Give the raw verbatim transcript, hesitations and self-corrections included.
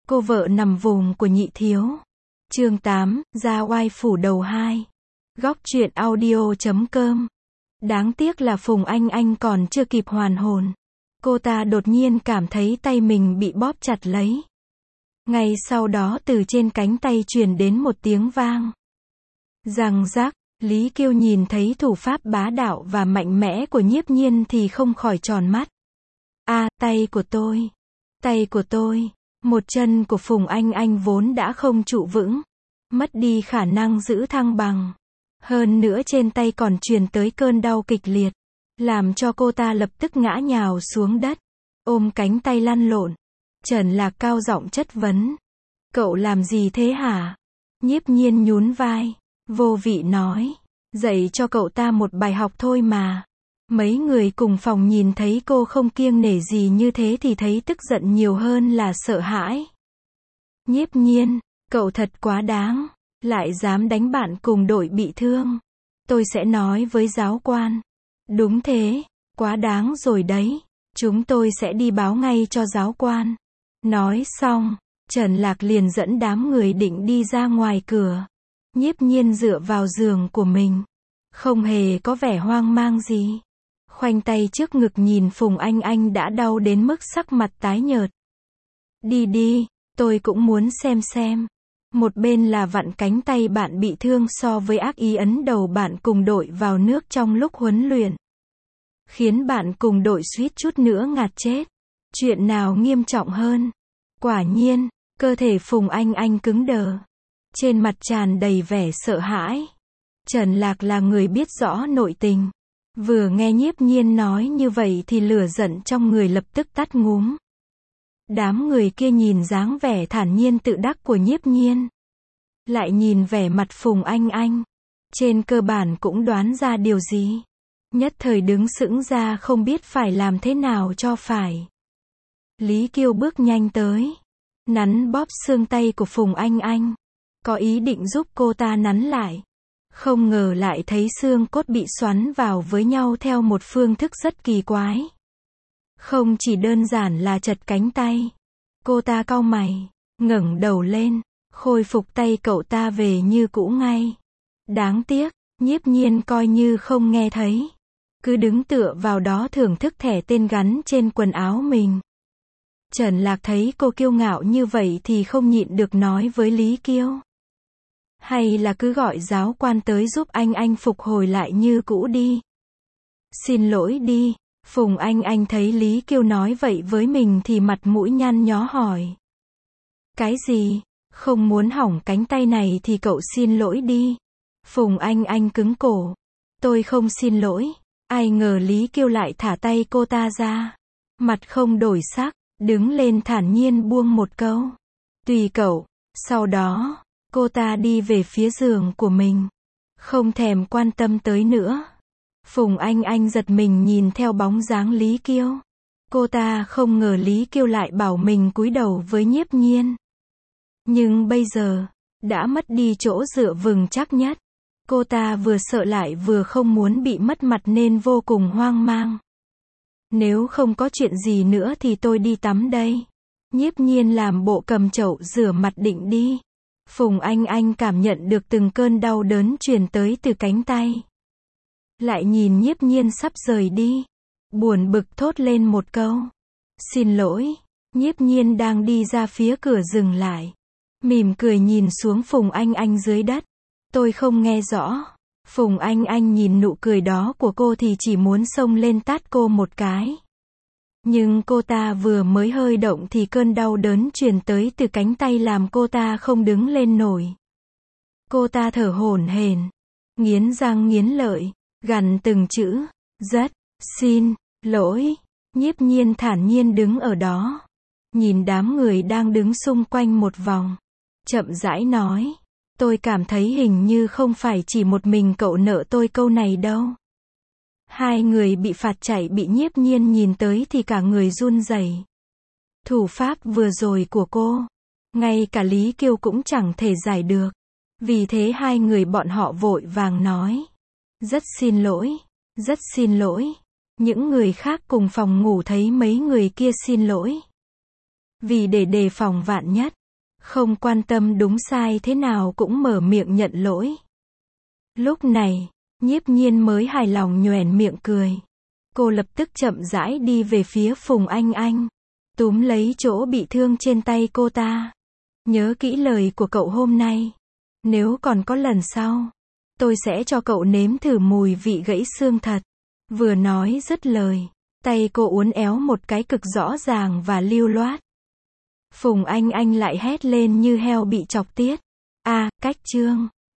Cô vợ nằm vùng của nhị thiếu. Chương tám, ra oai phủ đầu hai. Góc truyện audio chấm com. Đáng tiếc là Phùng Anh Anh còn chưa kịp hoàn hồn. Cô ta đột nhiên cảm thấy tay mình bị bóp chặt lấy. Ngay sau đó từ trên cánh tay truyền đến một tiếng vang. Răng rắc, Lý Kiêu nhìn thấy thủ pháp bá đạo và mạnh mẽ của Nhiếp Nhiên thì không khỏi tròn mắt. A, à, tay của tôi. Tay của tôi. Một chân của Phùng Anh Anh vốn đã không trụ vững, mất đi khả năng giữ thăng bằng. Hơn nữa trên tay còn truyền tới cơn đau kịch liệt, làm cho cô ta lập tức ngã nhào xuống đất, ôm cánh tay lăn lộn. Trần Lạc cao giọng chất vấn. Cậu làm gì thế hả? Nhiếp Nhiên nhún vai, vô vị nói. Dạy cho cậu ta một bài học thôi mà. Mấy người cùng phòng nhìn thấy cô không kiêng nể gì như thế thì thấy tức giận nhiều hơn là sợ hãi. Nhiếp Nhiên, cậu thật quá đáng, lại dám đánh bạn cùng đội bị thương. Tôi sẽ nói với giáo quan. Đúng thế, quá đáng rồi đấy. Chúng tôi sẽ đi báo ngay cho giáo quan. Nói xong, Trần Lạc liền dẫn đám người định đi ra ngoài cửa. Nhiếp Nhiên dựa vào giường của mình, không hề có vẻ hoang mang gì. Khoanh tay trước ngực nhìn Phùng Anh Anh đã đau đến mức sắc mặt tái nhợt. Đi đi, tôi cũng muốn xem xem. Một bên là vặn cánh tay bạn bị thương so với ác ý ấn đầu bạn cùng đội vào nước trong lúc huấn luyện, khiến bạn cùng đội suýt chút nữa ngạt chết. Chuyện nào nghiêm trọng hơn? Quả nhiên, cơ thể Phùng Anh Anh cứng đờ, trên mặt tràn đầy vẻ sợ hãi. Trần Lạc là người biết rõ nội tình. Vừa nghe Nhiếp Nhiên nói như vậy thì lửa giận trong người lập tức tắt ngúm. Đám người kia nhìn dáng vẻ thản nhiên tự đắc của Nhiếp Nhiên, lại nhìn vẻ mặt Phùng Anh Anh, trên cơ bản cũng đoán ra điều gì. Nhất thời đứng sững ra không biết phải làm thế nào cho phải. Lý Kiêu bước nhanh tới, nắn bóp xương tay của Phùng Anh Anh, có ý định giúp cô ta nắn lại. Không ngờ lại thấy xương cốt bị xoắn vào với nhau theo một phương thức rất kỳ quái. Không chỉ đơn giản là chật cánh tay. Cô ta cau mày, ngẩng đầu lên, khôi phục tay cậu ta về như cũ ngay. Đáng tiếc, Nhiếp Nhiên coi như không nghe thấy, cứ đứng tựa vào đó thưởng thức thẻ tên gắn trên quần áo mình. Trần Lạc thấy cô kiêu ngạo như vậy thì không nhịn được nói với Lý Kiêu. Hay là cứ gọi giáo quan tới giúp anh anh phục hồi lại như cũ đi. Xin lỗi đi. Phùng Anh Anh thấy Lý Kiêu nói vậy với mình thì mặt mũi nhăn nhó hỏi. Cái gì? Không muốn hỏng cánh tay này thì cậu xin lỗi đi. Phùng Anh Anh cứng cổ. Tôi không xin lỗi. Ai ngờ Lý Kiêu lại thả tay cô ta ra. Mặt không đổi sắc, đứng lên thản nhiên buông một câu. Tùy cậu. Sau đó, cô ta đi về phía giường của mình, không thèm quan tâm tới nữa. Phùng Anh Anh giật mình nhìn theo bóng dáng Lý Kiêu. Cô ta không ngờ Lý Kiêu lại bảo mình cúi đầu với Nhiếp Nhiên. Nhưng bây giờ, đã mất đi chỗ dựa vững chắc nhất. Cô ta vừa sợ lại vừa không muốn bị mất mặt nên vô cùng hoang mang. Nếu không có chuyện gì nữa thì tôi đi tắm đây. Nhiếp Nhiên làm bộ cầm chậu rửa mặt định đi. Phùng Anh Anh cảm nhận được từng cơn đau đớn truyền tới từ cánh tay. Lại nhìn Nhiếp Nhiên sắp rời đi, buồn bực thốt lên một câu. Xin lỗi. Nhiếp Nhiên đang đi ra phía cửa dừng lại, mỉm cười nhìn xuống Phùng Anh Anh dưới đất. Tôi không nghe rõ. Phùng Anh Anh nhìn nụ cười đó của cô thì chỉ muốn xông lên tát cô một cái. Nhưng cô ta vừa mới hơi động thì cơn đau đớn truyền tới từ cánh tay làm cô ta không đứng lên nổi. Cô ta thở hổn hển, nghiến răng nghiến lợi, gằn từng chữ. Rất xin lỗi. Nhiếp Nhiên thản nhiên đứng ở đó, nhìn đám người đang đứng xung quanh một vòng, chậm rãi nói. Tôi cảm thấy hình như không phải chỉ một mình cậu nợ tôi câu này đâu. Hai người bị phạt chạy bị Nhiếp Nhiên nhìn tới thì cả người run rẩy. Thủ pháp vừa rồi của cô, ngay cả Lý Kiêu cũng chẳng thể giải được. Vì thế hai người bọn họ vội vàng nói. Rất xin lỗi, rất xin lỗi. Những người khác cùng phòng ngủ thấy mấy người kia xin lỗi. Vì để đề phòng vạn nhất, Không quan tâm đúng sai thế nào cũng mở miệng nhận lỗi. Lúc này, Nhiếp Nhiên mới hài lòng nhoẻn miệng cười. Cô lập tức chậm rãi đi về phía Phùng Anh Anh, túm lấy chỗ bị thương trên tay cô ta. Nhớ kỹ lời của cậu hôm nay. Nếu còn có lần sau, tôi sẽ cho cậu nếm thử mùi vị gãy xương thật. Vừa nói dứt lời, tay cô uốn éo một cái cực rõ ràng và lưu loát. Phùng Anh Anh lại hét lên như heo bị chọc tiết. A, cách chương.